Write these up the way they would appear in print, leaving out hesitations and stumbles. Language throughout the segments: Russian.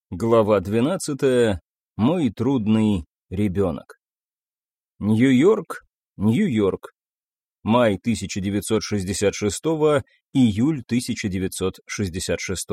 Глава 12. Мой трудный ребенок. Нью-Йорк, Нью-Йорк. Май 1966, июль 1966.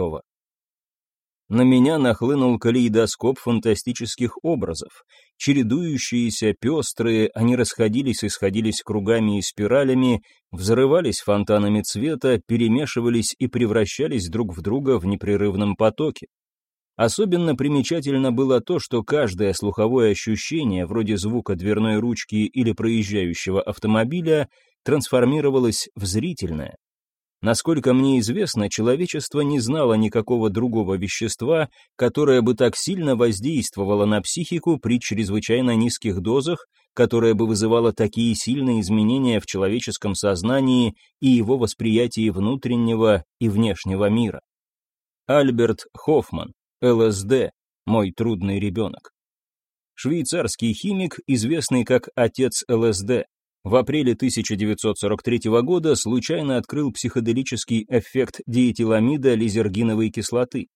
На меня нахлынул калейдоскоп фантастических образов. Чередующиеся, пестрые, они расходились и сходились кругами и спиралями, взрывались фонтанами цвета, перемешивались и превращались друг в друга в непрерывном потоке. Особенно примечательно было то, что каждое слуховое ощущение, вроде звука дверной ручки или проезжающего автомобиля, трансформировалось в зрительное. Насколько мне известно, человечество не знало никакого другого вещества, которое бы так сильно воздействовало на психику при чрезвычайно низких дозах, которое бы вызывало такие сильные изменения в человеческом сознании и его восприятии внутреннего и внешнего мира. Альберт Хоффман. ЛСД. Мой трудный ребенок. Швейцарский химик, известный как отец ЛСД, в апреле 1943 года случайно открыл психоделический эффект диэтиламида лизергиновой кислоты.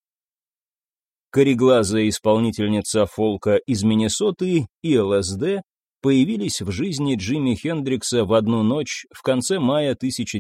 Кореглазая исполнительница фолка из Миннесоты и ЛСД появились в жизни Джимми Хендрикса в одну ночь в конце мая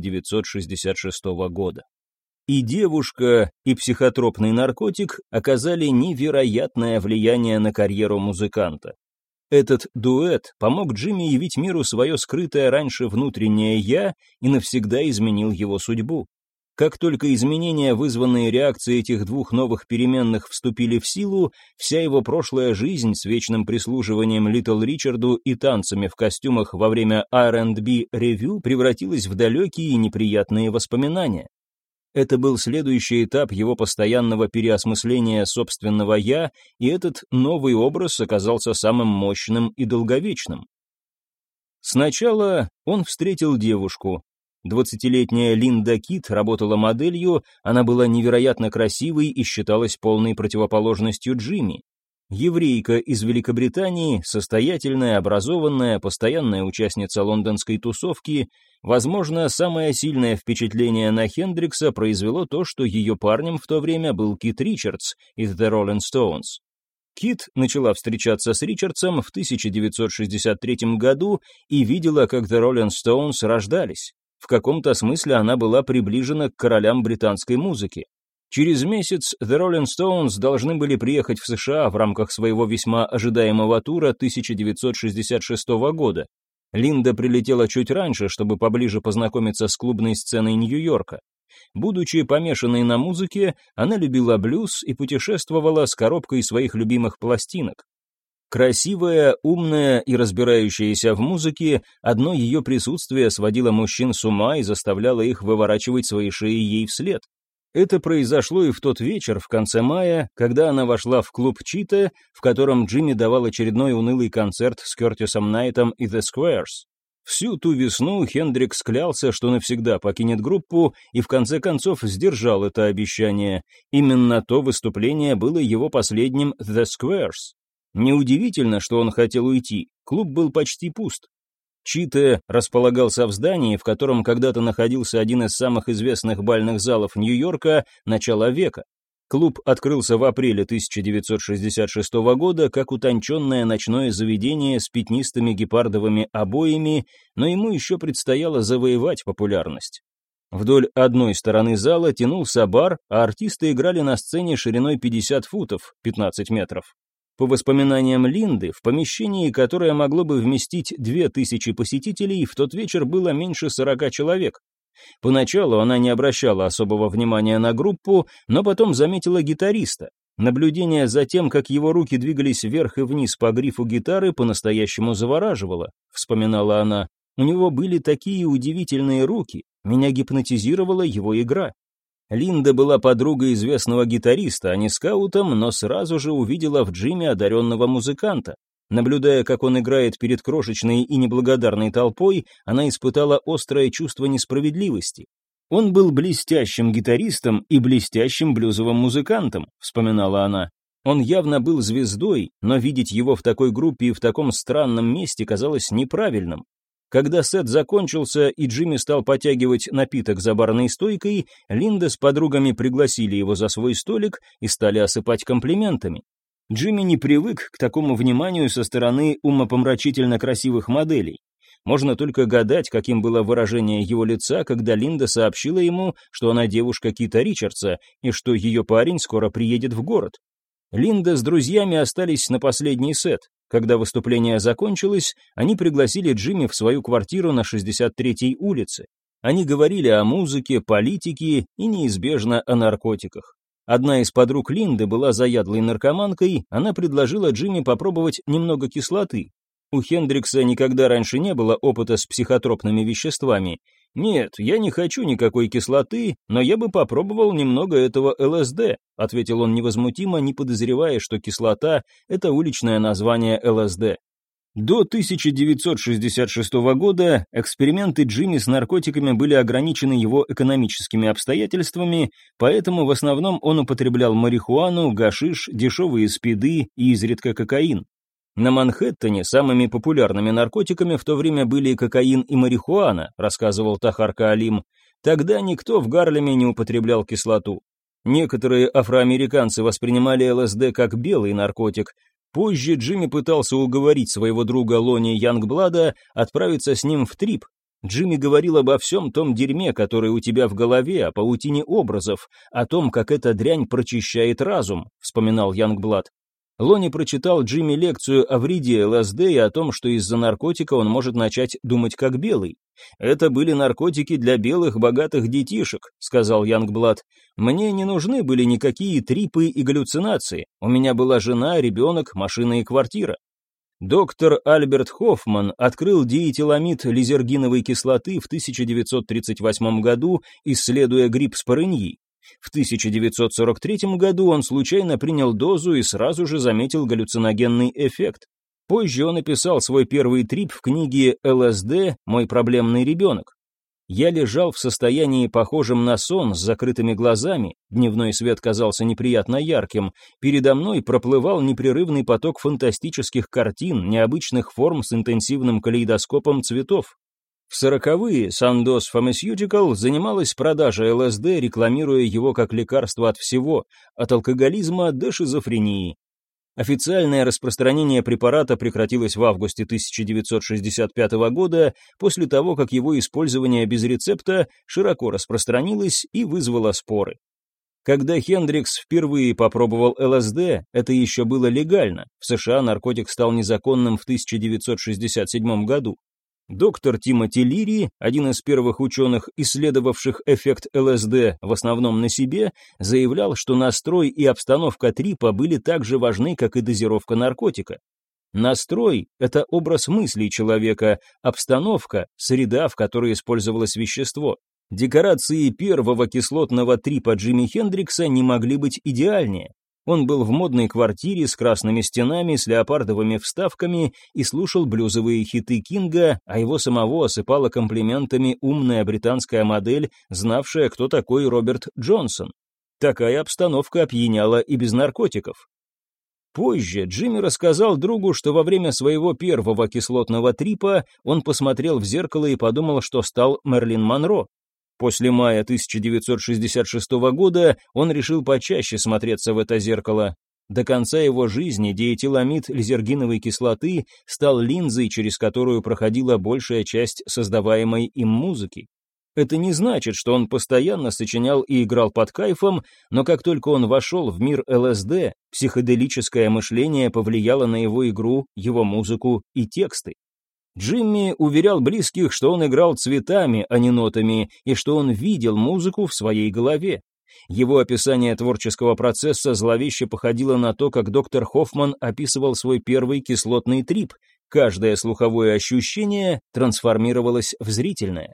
1966 года. И девушка, и психотропный наркотик оказали невероятное влияние на карьеру музыканта. Этот дуэт помог Джимми явить миру свое скрытое раньше внутреннее «я» и навсегда изменил его судьбу. Как только изменения, вызванные реакцией этих двух новых переменных, вступили в силу, вся его прошлая жизнь с вечным прислуживанием Литл Ричарду и танцами в костюмах во время R&B ревью превратилась в далекие и неприятные воспоминания. Это был следующий этап его постоянного переосмысления собственного «я», и этот новый образ оказался самым мощным и долговечным. Сначала он встретил девушку. 20-летняя Линда Кит работала моделью, она была невероятно красивой и считалась полной противоположностью Джимми. Еврейка из Великобритании, состоятельная, образованная, постоянная участница лондонской тусовки. Возможно, самое сильное впечатление на Хендрикса произвело то, что ее парнем в то время был Кит Ричардс из The Rolling Stones. Кит начала встречаться с Ричардсом в 1963 году и видела, как The Rolling Stones рождались. В каком-то смысле она была приближена к королям британской музыки. Через месяц The Rolling Stones должны были приехать в США в рамках своего весьма ожидаемого тура 1966 года. Линда прилетела чуть раньше, чтобы поближе познакомиться с клубной сценой Нью-Йорка. Будучи помешанной на музыке, она любила блюз и путешествовала с коробкой своих любимых пластинок. Красивая, умная и разбирающаяся в музыке, одно ее присутствие сводило мужчин с ума и заставляло их выворачивать свои шеи ей вслед. Это произошло и в тот вечер, в конце мая, когда она вошла в клуб Чита, в котором Джимми давал очередной унылый концерт с Кертисом Найтом и The Squares. Всю ту весну Хендрикс клялся, что навсегда покинет группу, и в конце концов сдержал это обещание. Именно то выступление было его последним The Squares. Неудивительно, что он хотел уйти, клуб был почти пуст. Чита располагался в здании, в котором когда-то находился один из самых известных бальных залов Нью-Йорка начала века. Клуб открылся в апреле 1966 года как утонченное ночное заведение с пятнистыми гепардовыми обоями, но ему еще предстояло завоевать популярность. Вдоль одной стороны зала тянулся бар, а артисты играли на сцене шириной 50 футов, 15 метров. По воспоминаниям Линды, в помещении, которое могло бы вместить 2000 посетителей, в тот вечер было меньше 40 человек. Поначалу она не обращала особого внимания на группу, но потом заметила гитариста. Наблюдение за тем, как его руки двигались вверх и вниз по грифу гитары, по-настоящему завораживало, вспоминала она. У него были такие удивительные руки, меня гипнотизировала его игра. Линда была подругой известного гитариста, а не скаутом, но сразу же увидела в Джимми одаренного музыканта. Наблюдая, как он играет перед крошечной и неблагодарной толпой, она испытала острое чувство несправедливости. «Он был блестящим гитаристом и блестящим блюзовым музыкантом», — вспоминала она. «Он явно был звездой, но видеть его в такой группе и в таком странном месте казалось неправильным. Когда сет закончился и Джимми стал потягивать напиток за барной стойкой, Линда с подругами пригласили его за свой столик и стали осыпать комплиментами. Джимми не привык к такому вниманию со стороны умопомрачительно красивых моделей. Можно только гадать, каким было выражение его лица, когда Линда сообщила ему, что она девушка Кита Ричардса и что ее парень скоро приедет в город. Линда с друзьями остались на последний сет. Когда выступление закончилось, они пригласили Джимми в свою квартиру на 63-й улице. Они говорили о музыке, политике и неизбежно о наркотиках. Одна из подруг Линды была заядлой наркоманкой, она предложила Джимми попробовать немного кислоты. У Хендрикса никогда раньше не было опыта с психотропными веществами. «Нет, я не хочу никакой кислоты, но я бы попробовал немного этого ЛСД», ответил он невозмутимо, не подозревая, что кислота – это уличное название ЛСД. До 1966 года эксперименты Джимми с наркотиками были ограничены его экономическими обстоятельствами, поэтому в основном он употреблял марихуану, гашиш, дешевые спиды и изредка кокаин. На Манхэттене самыми популярными наркотиками в то время были кокаин и марихуана, рассказывал Тахар Каалим. Тогда никто в Гарлеме не употреблял кислоту. Некоторые афроамериканцы воспринимали ЛСД как белый наркотик. Позже Джимми пытался уговорить своего друга Лони Янгблада отправиться с ним в трип. Джимми говорил обо всем том дерьме, которое у тебя в голове, о паутине образов, о том, как эта дрянь прочищает разум, вспоминал Янгблад. Лони прочитал Джимми лекцию о вреде ЛСД и о том, что из-за наркотика он может начать думать как белый. «Это были наркотики для белых богатых детишек», — сказал Янгблад. «Мне не нужны были никакие трипы и галлюцинации. У меня была жена, ребенок, машина и квартира». Доктор Альберт Хоффман открыл диэтиламид лизергиновой кислоты в 1938 году, исследуя грипп спорыньи. В 1943 году он случайно принял дозу и сразу же заметил галлюциногенный эффект. Позже он описал свой первый трип в книге «ЛСД. Мой проблемный ребенок». «Я лежал в состоянии, похожем на сон, с закрытыми глазами, дневной свет казался неприятно ярким, передо мной проплывал непрерывный поток фантастических картин, необычных форм с интенсивным калейдоскопом цветов». В 40-е Sandoz Pharmaceutical занималась продажей ЛСД, рекламируя его как лекарство от всего, от алкоголизма до шизофрении. Официальное распространение препарата прекратилось в августе 1965 года, после того, как его использование без рецепта широко распространилось и вызвало споры. Когда Хендрикс впервые попробовал ЛСД, это еще было легально, в США наркотик стал незаконным в 1967 году. Доктор Тимоти Лири, один из первых ученых, исследовавших эффект ЛСД в основном на себе, заявлял, что настрой и обстановка трипа были так же важны, как и дозировка наркотика. Настрой – это образ мыслей человека, обстановка – среда, в которой использовалось вещество. Декорации первого кислотного трипа Джимми Хендрикса не могли быть идеальнее. Он был в модной квартире с красными стенами, с леопардовыми вставками и слушал блюзовые хиты Кинга, а его самого осыпала комплиментами умная британская модель, знавшая, кто такой Роберт Джонсон. Такая обстановка опьяняла и без наркотиков. Позже Джимми рассказал другу, что во время своего первого кислотного трипа он посмотрел в зеркало и подумал, что стал Мерлин Монро. После мая 1966 года он решил почаще смотреться в это зеркало. До конца его жизни диэтиламид лизергиновой кислоты стал линзой, через которую проходила большая часть создаваемой им музыки. Это не значит, что он постоянно сочинял и играл под кайфом, но как только он вошел в мир ЛСД, психоделическое мышление повлияло на его игру, его музыку и тексты. Джимми уверял близких, что он играл цветами, а не нотами, и что он видел музыку в своей голове. Его описание творческого процесса зловеще походило на то, как доктор Хоффман описывал свой первый кислотный трип. Каждое слуховое ощущение трансформировалось в зрительное.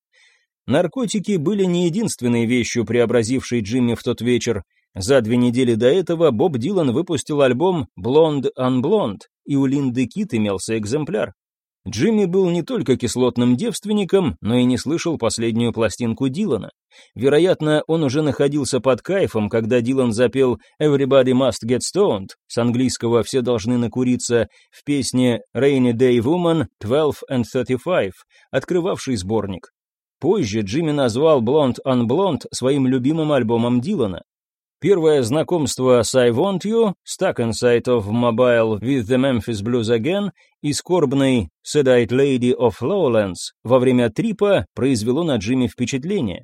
Наркотики были не единственной вещью, преобразившей Джимми в тот вечер. За 2 недели до этого Боб Дилан выпустил альбом «Blonde on Blonde», и у Линды Кит имелся экземпляр. Джимми был не только кислотным девственником, но и не слышал последнюю пластинку Дилана. Вероятно, он уже находился под кайфом, когда Дилан запел «Everybody must get stoned», с английского «Все должны накуриться», в песне «Rainy Day Woman 12 and 35», открывавший сборник. Позже Джимми назвал «Blonde on Blonde» своим любимым альбомом Дилана. Первое знакомство с «I Want You», «Stuck Inside of Mobile with the Memphis Blues Again» и скорбной «Sad-Eyed Lady of Lowlands» во время трипа произвело на Джимми впечатление.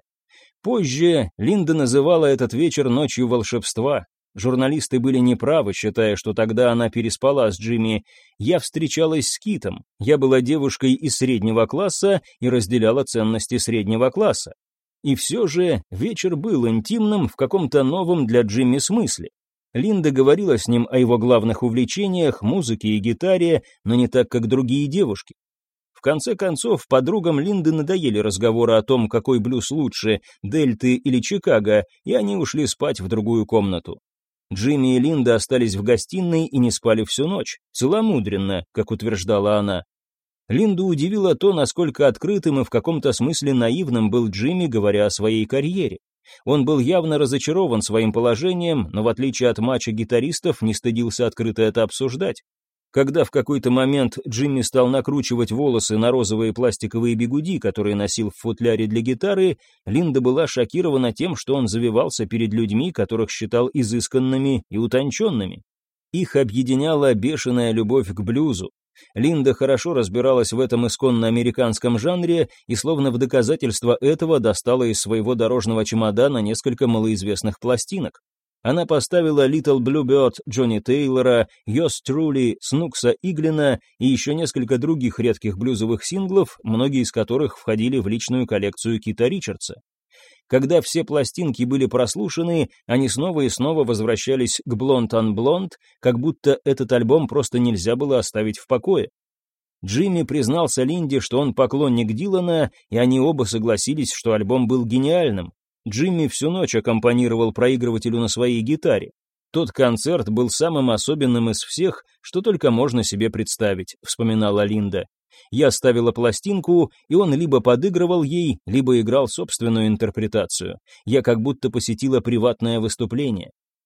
Позже Линда называла этот вечер ночью волшебства. Журналисты были неправы, считая, что тогда она переспала с Джимми. Я встречалась с Китом. Я была девушкой из среднего класса и разделяла ценности среднего класса. И все же вечер был интимным в каком-то новом для Джимми смысле. Линда говорила с ним о его главных увлечениях, музыке и гитаре, но не так, как другие девушки. В конце концов, подругам Линды надоели разговоры о том, какой блюз лучше, Дельты или Чикаго, и они ушли спать в другую комнату. Джимми и Линда остались в гостиной и не спали всю ночь, целомудренно, как утверждала она. Линду удивило то, насколько открытым и в каком-то смысле наивным был Джимми, говоря о своей карьере. Он был явно разочарован своим положением, но в отличие от мачо-гитаристов не стыдился открыто это обсуждать. Когда в какой-то момент Джимми стал накручивать волосы на розовые пластиковые бигуди, которые носил в футляре для гитары, Линда была шокирована тем, что он завивался перед людьми, которых считал изысканными и утонченными. Их объединяла бешеная любовь к блюзу. Линда хорошо разбиралась в этом исконно американском жанре и словно в доказательство этого достала из своего дорожного чемодана несколько малоизвестных пластинок. Она поставила Little Blue Bird Джонни Тейлора, Yours Truly Снукса Иглина и еще несколько других редких блюзовых синглов, многие из которых входили в личную коллекцию Кита Ричардса. Когда все пластинки были прослушаны, они снова и снова возвращались к Blonde on Blonde, как будто этот альбом просто нельзя было оставить в покое. Джимми признался Линде, что он поклонник Дилана, и они оба согласились, что альбом был гениальным. Джимми всю ночь аккомпанировал проигрывателю на своей гитаре. Тот концерт был самым особенным из всех, что только можно себе представить, вспоминала Линда. Я ставила пластинку, и он либо подыгрывал ей, либо играл собственную интерпретацию. Я как будто посетила приватное выступление.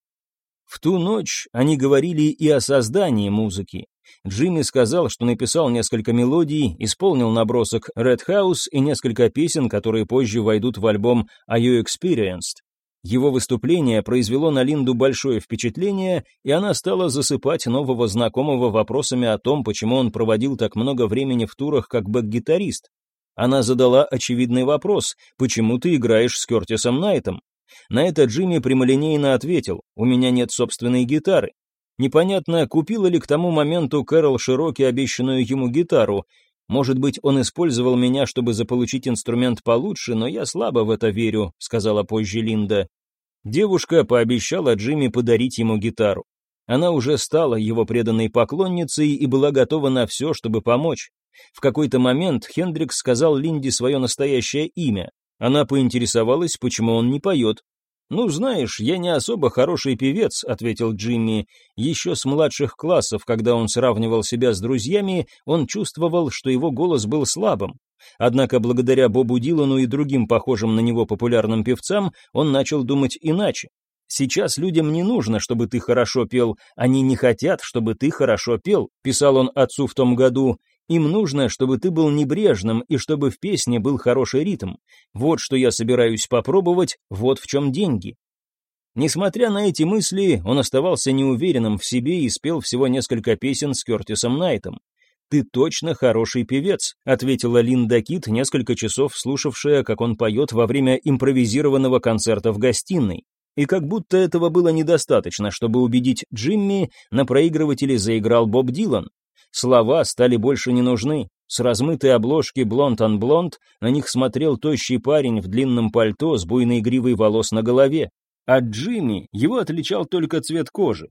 В ту ночь они говорили и о создании музыки. Джимми сказал, что написал несколько мелодий, исполнил набросок Red House и несколько песен, которые позже войдут в альбом Are You Experienced? Его выступление произвело на Линду большое впечатление, и она стала засыпать нового знакомого вопросами о том, почему он проводил так много времени в турах как бэк-гитарист. Она задала очевидный вопрос: «Почему ты играешь с Кертисом Найтом?» На это Джимми прямолинейно ответил: «У меня нет собственной гитары». Непонятно, купила ли к тому моменту Кэрол Широки обещанную ему гитару. «Может быть, он использовал меня, чтобы заполучить инструмент получше, но я слабо в это верю», — сказала позже Линда. Девушка пообещала Джимми подарить ему гитару. Она уже стала его преданной поклонницей и была готова на все, чтобы помочь. В какой-то момент Хендрикс сказал Линде свое настоящее имя. Она поинтересовалась, почему он не поет. «Ну, знаешь, я не особо хороший певец», — ответил Джимми. Еще с младших классов, когда он сравнивал себя с друзьями, он чувствовал, что его голос был слабым. Однако благодаря Бобу Дилану и другим похожим на него популярным певцам, он начал думать иначе. «Сейчас людям не нужно, чтобы ты хорошо пел, они не хотят, чтобы ты хорошо пел», — писал он отцу в том году. «Им нужно, чтобы ты был небрежным и чтобы в песне был хороший ритм. Вот что я собираюсь попробовать, вот в чем деньги». Несмотря на эти мысли, он оставался неуверенным в себе и спел всего несколько песен с Кертисом Найтом. «Ты точно хороший певец», — ответила Линда Кит, несколько часов слушавшая, как он поет во время импровизированного концерта в гостиной. И как будто этого было недостаточно, чтобы убедить Джимми, на проигрывателе заиграл Боб Дилан. Слова стали больше не нужны. С размытой обложки Blonde on Blonde на них смотрел тощий парень в длинном пальто с буйной гривой волос на голове. От Джимми его отличал только цвет кожи.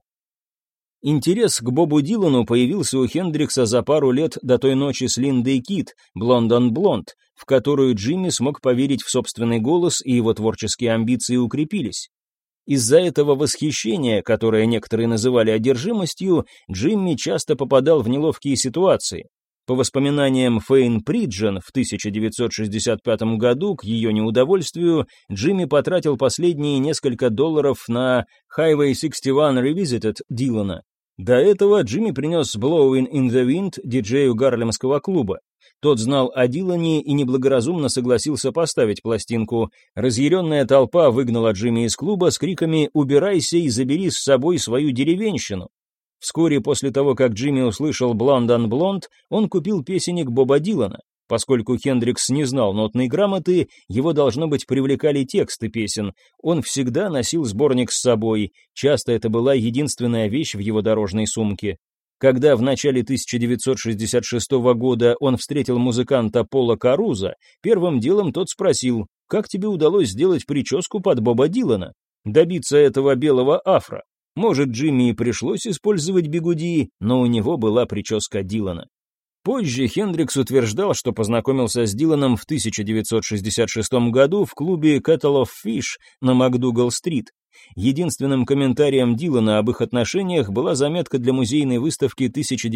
Интерес к Бобу Дилану появился у Хендрикса за пару лет до той ночи с Линдой Кит, Blonde on Blonde, в которую Джимми смог поверить в собственный голос, и его творческие амбиции укрепились. Из-за этого восхищения, которое некоторые называли одержимостью, Джимми часто попадал в неловкие ситуации. По воспоминаниям Фейн Приджен, в 1965 году, к ее неудовольствию, Джимми потратил последние несколько долларов на Highway 61 Revisited Дилана. До этого Джимми принес Blowing in the Wind диджею гарлемского клуба. Тот знал о Дилане и неблагоразумно согласился поставить пластинку. Разъяренная толпа выгнала Джимми из клуба с криками «Убирайся и забери с собой свою деревенщину». Вскоре после того, как Джимми услышал «Blonde on Blonde», он купил песенник Боба Дилана. Поскольку Хендрикс не знал нотной грамоты, его, должно быть, привлекали тексты песен. Он всегда носил сборник с собой, часто это была единственная вещь в его дорожной сумке. Когда в начале 1966 года он встретил музыканта Пола Каруза, первым делом тот спросил: «Как тебе удалось сделать прическу под Боба Дилана? Добиться этого белого афро?» Может, Джимми и пришлось использовать бигуди, но у него была прическа Дилана. Позже Хендрикс утверждал, что познакомился с Диланом в 1966 году в клубе Kettle of Fish на МакДугал-стрит. Единственным комментарием Дилана об их отношениях была заметка для музейной выставки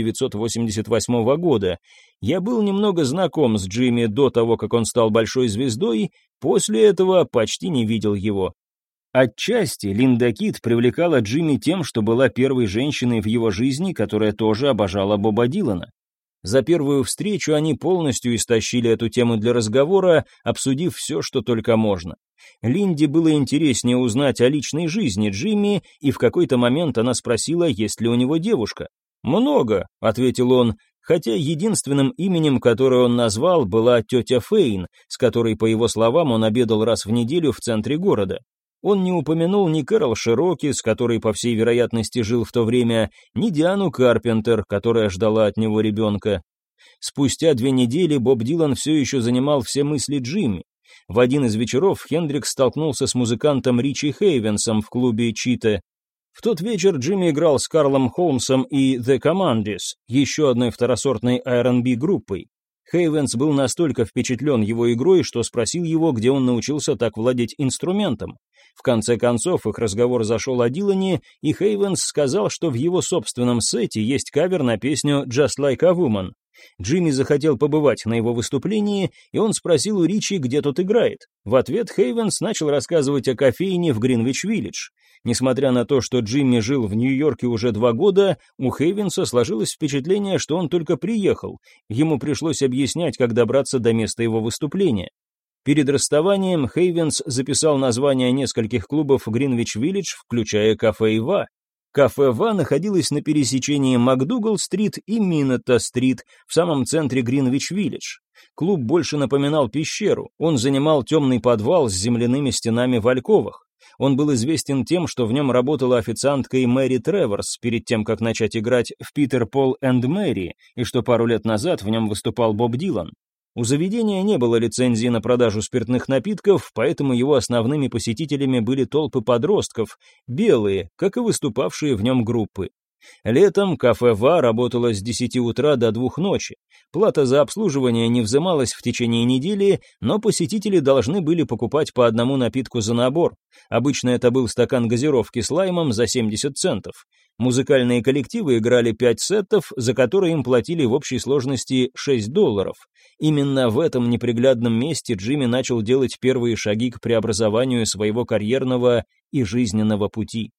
1988 года. «Я был немного знаком с Джимми до того, как он стал большой звездой, после этого почти не видел его». Отчасти Линда Кит привлекала Джимми тем, что была первой женщиной в его жизни, которая тоже обожала Боба Дилана. За первую встречу они полностью истощили эту тему для разговора, обсудив все, что только можно. Линде было интереснее узнать о личной жизни Джимми, и в какой-то момент она спросила, есть ли у него девушка. «Много», — ответил он, хотя единственным именем, которое он назвал, была тетя Фейн, с которой, по его словам, он обедал раз в неделю в центре города. Он не упомянул ни Кэрол Широки, с которой, по всей вероятности, жил в то время, ни Диану Карпентер, которая ждала от него ребенка. Спустя 2 недели Боб Дилан все еще занимал все мысли Джимми. В один из вечеров Хендрикс столкнулся с музыкантом Ричи Хейвенсом в клубе «Чите». В тот вечер Джимми играл с Карлом Холмсом и The Commanders, еще одной второсортной R&B группой. Хейвенс был настолько впечатлен его игрой, что спросил его, где он научился так владеть инструментом. В конце концов, их разговор зашел о Дилане, и Хейвенс сказал, что в его собственном сете есть кавер на песню «Just Like a Woman». Джимми захотел побывать на его выступлении, и он спросил у Ричи, где тот играет. В ответ Хейвенс начал рассказывать о кофейне в Гринвич-Виллидж. Несмотря на то, что Джимми жил в Нью-Йорке уже 2 года, у Хейвенса сложилось впечатление, что он только приехал. Ему пришлось объяснять, как добраться до места его выступления. Перед расставанием Хейвенс записал названия нескольких клубов Гринвич-Виллидж, включая кафе «Ива». Кафе «Ва» находилось на пересечении МакДугал-стрит и Миннета-стрит в самом центре Гринвич-Виллидж. Клуб больше напоминал пещеру, он занимал темный подвал с земляными стенами в альковах. Он был известен тем, что в нем работала официанткой Мэри Треворс перед тем, как начать играть в «Питер, Пол энд Мэри», и что пару лет назад в нем выступал Боб Дилан. У заведения не было лицензии на продажу спиртных напитков, поэтому его основными посетителями были толпы подростков, белые, как и выступавшие в нем группы. Летом кафе «Ва» работало с 10 утра до 2 ночи. Плата за обслуживание не взималась в течение недели, но посетители должны были покупать по одному напитку за набор. Обычно это был стакан газировки с лаймом за 70 центов. Музыкальные коллективы играли 5 сетов, за которые им платили в общей сложности $6. Именно в этом неприглядном месте Джимми начал делать первые шаги к преобразованию своего карьерного и жизненного пути.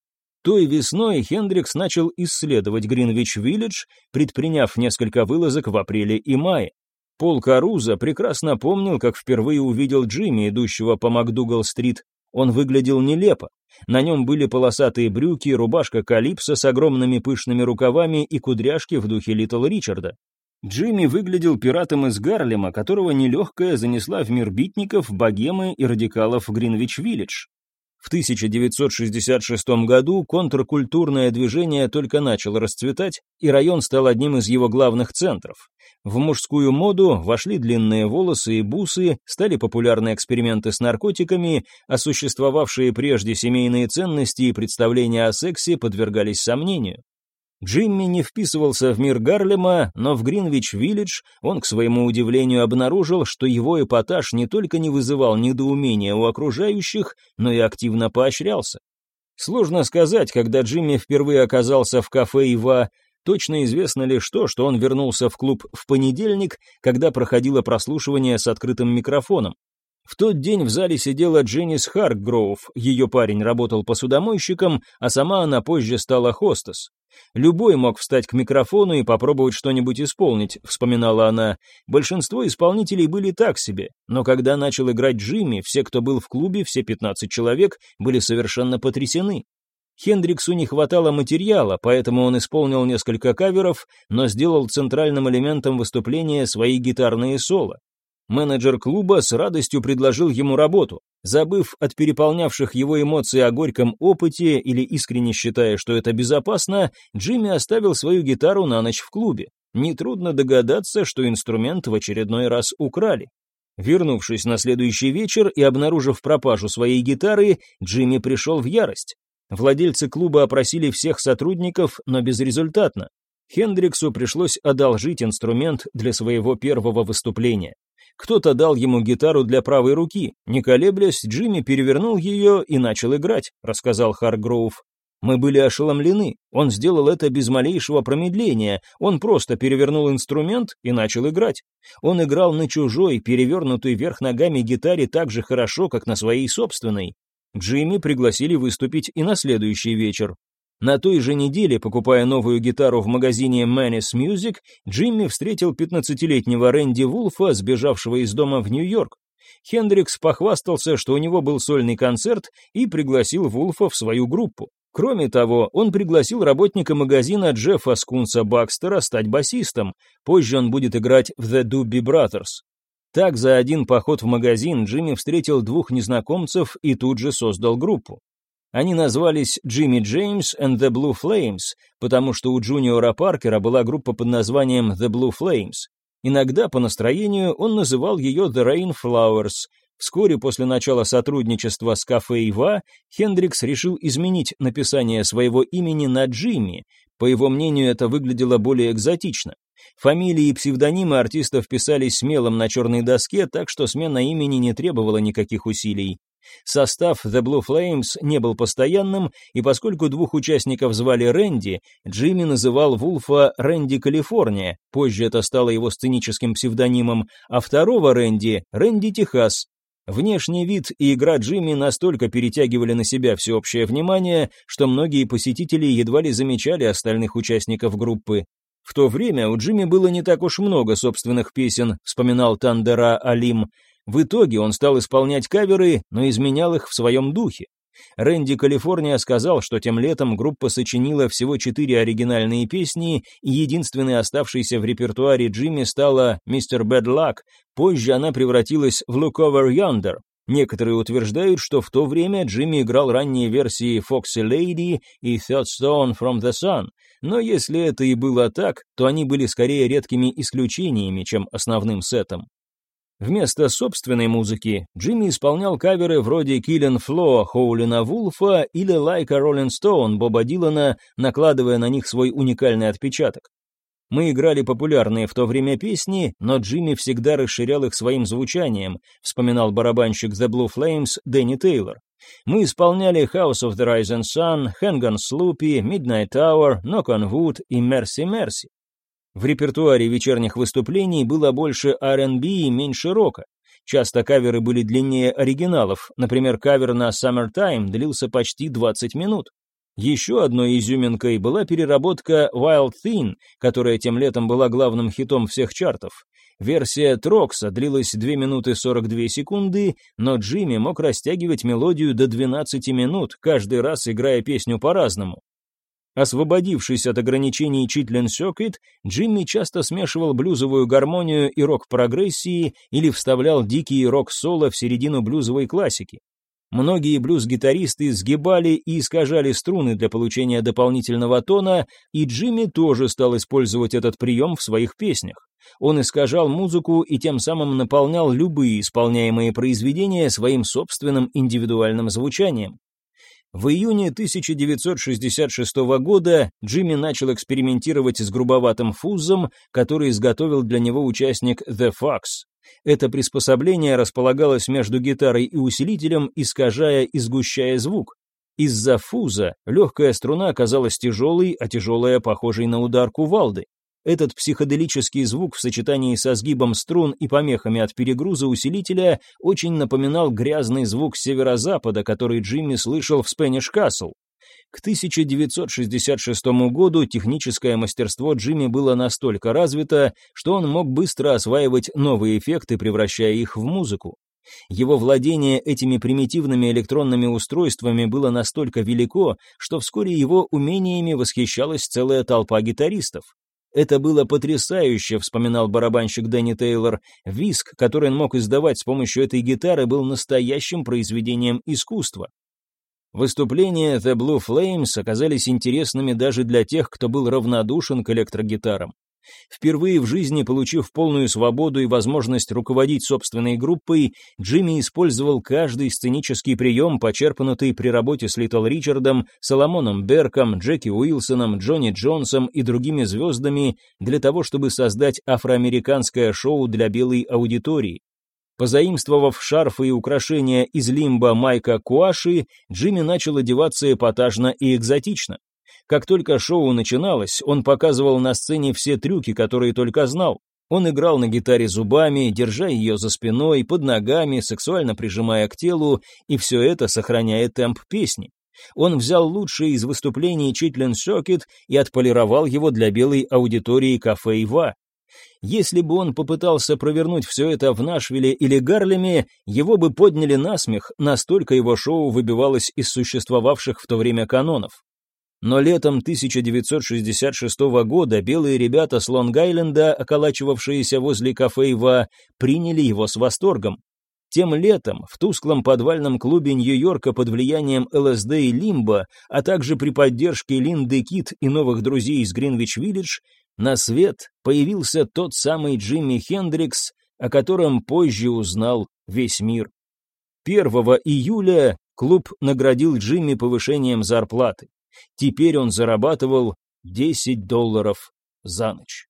Той весной Хендрикс начал исследовать Гринвич-Виллидж, предприняв несколько вылазок в апреле и мае. Пол Каруза прекрасно помнил, как впервые увидел Джимми, идущего по МакДугал-стрит. Он выглядел нелепо. На нем были полосатые брюки, рубашка калипсо с огромными пышными рукавами и кудряшки в духе Литл Ричарда. Джимми выглядел пиратом из Гарлема, которого нелегкая занесла в мир битников, богемы и радикалов Гринвич-Виллидж. В 1966 году контркультурное движение только начало расцветать, и район стал одним из его главных центров. В мужскую моду вошли длинные волосы и бусы, стали популярны эксперименты с наркотиками, а существовавшие прежде семейные ценности и представления о сексе подвергались сомнению. Джимми не вписывался в мир Гарлема, но в Гринвич-Виллидж он, к своему удивлению, обнаружил, что его эпатаж не только не вызывал недоумения у окружающих, но и активно поощрялся. Сложно сказать, когда Джимми впервые оказался в кафе «Ива». Точно известно лишь то, что он вернулся в клуб в понедельник, когда проходило прослушивание с открытым микрофоном. В тот день в зале сидела Дженнис Харгроув, ее парень работал посудомойщиком, а сама она позже стала хостес. «Любой мог встать к микрофону и попробовать что-нибудь исполнить», — вспоминала она. «Большинство исполнителей были так себе, но когда начал играть Джимми, все, кто был в клубе, все 15 человек, были совершенно потрясены. Хендриксу не хватало материала, поэтому он исполнил несколько каверов, но сделал центральным элементом выступления свои гитарные соло. Менеджер клуба с радостью предложил ему работу. Забыв от переполнявших его эмоций о горьком опыте или искренне считая, что это безопасно, Джимми оставил свою гитару на ночь в клубе. Нетрудно догадаться, что инструмент в очередной раз украли. Вернувшись на следующий вечер и обнаружив пропажу своей гитары, Джимми пришел в ярость. Владельцы клуба опросили всех сотрудников, но безрезультатно. Хендриксу пришлось одолжить инструмент для своего первого выступления. Кто-то дал ему гитару для правой руки. Не колеблясь, Джимми перевернул ее и начал играть, рассказал Харгроув. Мы были ошеломлены. Он сделал это без малейшего промедления. Он просто перевернул инструмент и начал играть. Он играл на чужой, перевернутой вверх ногами гитаре так же хорошо, как на своей собственной. Джимми пригласили выступить и на следующий вечер. На той же неделе, покупая новую гитару в магазине Manis Music, Джимми встретил 15-летнего Рэнди Вулфа, сбежавшего из дома в Нью-Йорк. Хендрикс похвастался, что у него был сольный концерт, и пригласил Вулфа в свою группу. Кроме того, он пригласил работника магазина Джеффа Скунса Бакстера стать басистом. Позже он будет играть в The Doobie Brothers. Так, за один поход в магазин Джимми встретил двух незнакомцев и тут же создал группу. Они назвались Jimmy James and the Blue Flames, потому что у Джуниора Паркера была группа под названием The Blue Flames. Иногда по настроению он называл ее The Rainflowers. Вскоре после начала сотрудничества с кафе Ива, Хендрикс решил изменить написание своего имени на Джимми. По его мнению, это выглядело более экзотично. Фамилии и псевдонимы артистов писались смелым на черной доске, так что смена имени не требовала никаких усилий. Состав The Blue Flames не был постоянным, и поскольку двух участников звали Рэнди, Джимми называл Вулфа Рэнди Калифорния, позже это стало его сценическим псевдонимом, а второго Рэнди — Рэнди Техас. Внешний вид и игра Джимми настолько перетягивали на себя всеобщее внимание, что многие посетители едва ли замечали остальных участников группы. В то время у Джимми было не так уж много собственных песен, вспоминал Тандера Алим. В итоге он стал исполнять каверы, но изменял их в своем духе. Рэнди Калифорния сказал, что тем летом группа сочинила всего 4 оригинальные песни, и единственной оставшейся в репертуаре Джимми стала «Mr. Bad Luck», позже она превратилась в «Look Over Yonder». Некоторые утверждают, что в то время Джимми играл ранние версии «Foxy Lady» и «Third Stone from the Sun», но если это и было так, то они были скорее редкими исключениями, чем основным сетом. Вместо собственной музыки Джимми исполнял каверы вроде «Killin' Floor» Хоулина Вулфа или «Like a Rolling Stone» Боба Дилана, накладывая на них свой уникальный отпечаток. Мы играли популярные в то время песни, но Джимми всегда расширял их своим звучанием, вспоминал барабанщик The Blue Flames Дэнни Тейлор. Мы исполняли House of the Rising Sun, Hang on Sloopy, Midnight Hour, Knock on Wood и Mercy Mercy. В репертуаре вечерних выступлений было больше R&B и меньше рока. Часто каверы были длиннее оригиналов, например, кавер на Summertime длился почти 20 минут. Еще одной изюминкой была переработка Wild Thing, которая тем летом была главным хитом всех чартов. Версия Трокса длилась 2 минуты 42 секунды, но Джимми мог растягивать мелодию до 12 минут, каждый раз играя песню по-разному. Освободившись от ограничений Chitlin Circuit, Джимми часто смешивал блюзовую гармонию и рок-прогрессии или вставлял дикие рок-соло в середину блюзовой классики. Многие блюз-гитаристы сгибали и искажали струны для получения дополнительного тона, и Джимми тоже стал использовать этот прием в своих песнях. Он искажал музыку и тем самым наполнял любые исполняемые произведения своим собственным индивидуальным звучанием. В июне 1966 года Джимми начал экспериментировать с грубоватым фуззом, который изготовил для него участник The Fox. Это приспособление располагалось между гитарой и усилителем, искажая и сгущая звук. Из-за фуза легкая струна оказалась тяжелой, а тяжелая похожей на удар кувалды. Этот психоделический звук в сочетании со сгибом струн и помехами от перегруза усилителя очень напоминал грязный звук северо-запада, который Джимми слышал в Спэниш Касл. К 1966 году техническое мастерство Джимми было настолько развито, что он мог быстро осваивать новые эффекты, превращая их в музыку. Его владение этими примитивными электронными устройствами было настолько велико, что вскоре его умениями восхищалась целая толпа гитаристов. «Это было потрясающе», — вспоминал барабанщик Дэнни Тейлор. «Визг, который он мог издавать с помощью этой гитары, был настоящим произведением искусства». Выступления The Blue Flames оказались интересными даже для тех, кто был равнодушен к электрогитарам. Впервые в жизни получив полную свободу и возможность руководить собственной группой, Джимми использовал каждый сценический прием, почерпнутый при работе с Литл Ричардом, Соломоном Берком, Джеки Уилсоном, Джонни Джонсом и другими звездами для того, чтобы создать афроамериканское шоу для белой аудитории. Позаимствовав шарфы и украшения из лимба Майка Куаши, Джимми начал одеваться эпатажно и экзотично. Как только шоу начиналось, он показывал на сцене все трюки, которые только знал. Он играл на гитаре зубами, держа ее за спиной, под ногами, сексуально прижимая к телу, и все это сохраняя темп песни. Он взял лучшее из выступлений Chitlin Circuit и отполировал его для белой аудитории кафе «Ива». Если бы он попытался провернуть все это в Нашвилле или Гарлеме, его бы подняли на смех, настолько его шоу выбивалось из существовавших в то время канонов. Но летом 1966 года белые ребята с Лонг-Айленда, околачивавшиеся возле кафе «Ива», приняли его с восторгом. Тем летом в тусклом подвальном клубе Нью-Йорка под влиянием ЛСД и Лимбо, а также при поддержке Линды Кит и новых друзей из Гринвич-Виллидж, на свет появился тот самый Джимми Хендрикс, о котором позже узнал весь мир. 1 июля клуб наградил Джимми повышением зарплаты. Теперь он зарабатывал $10 за ночь.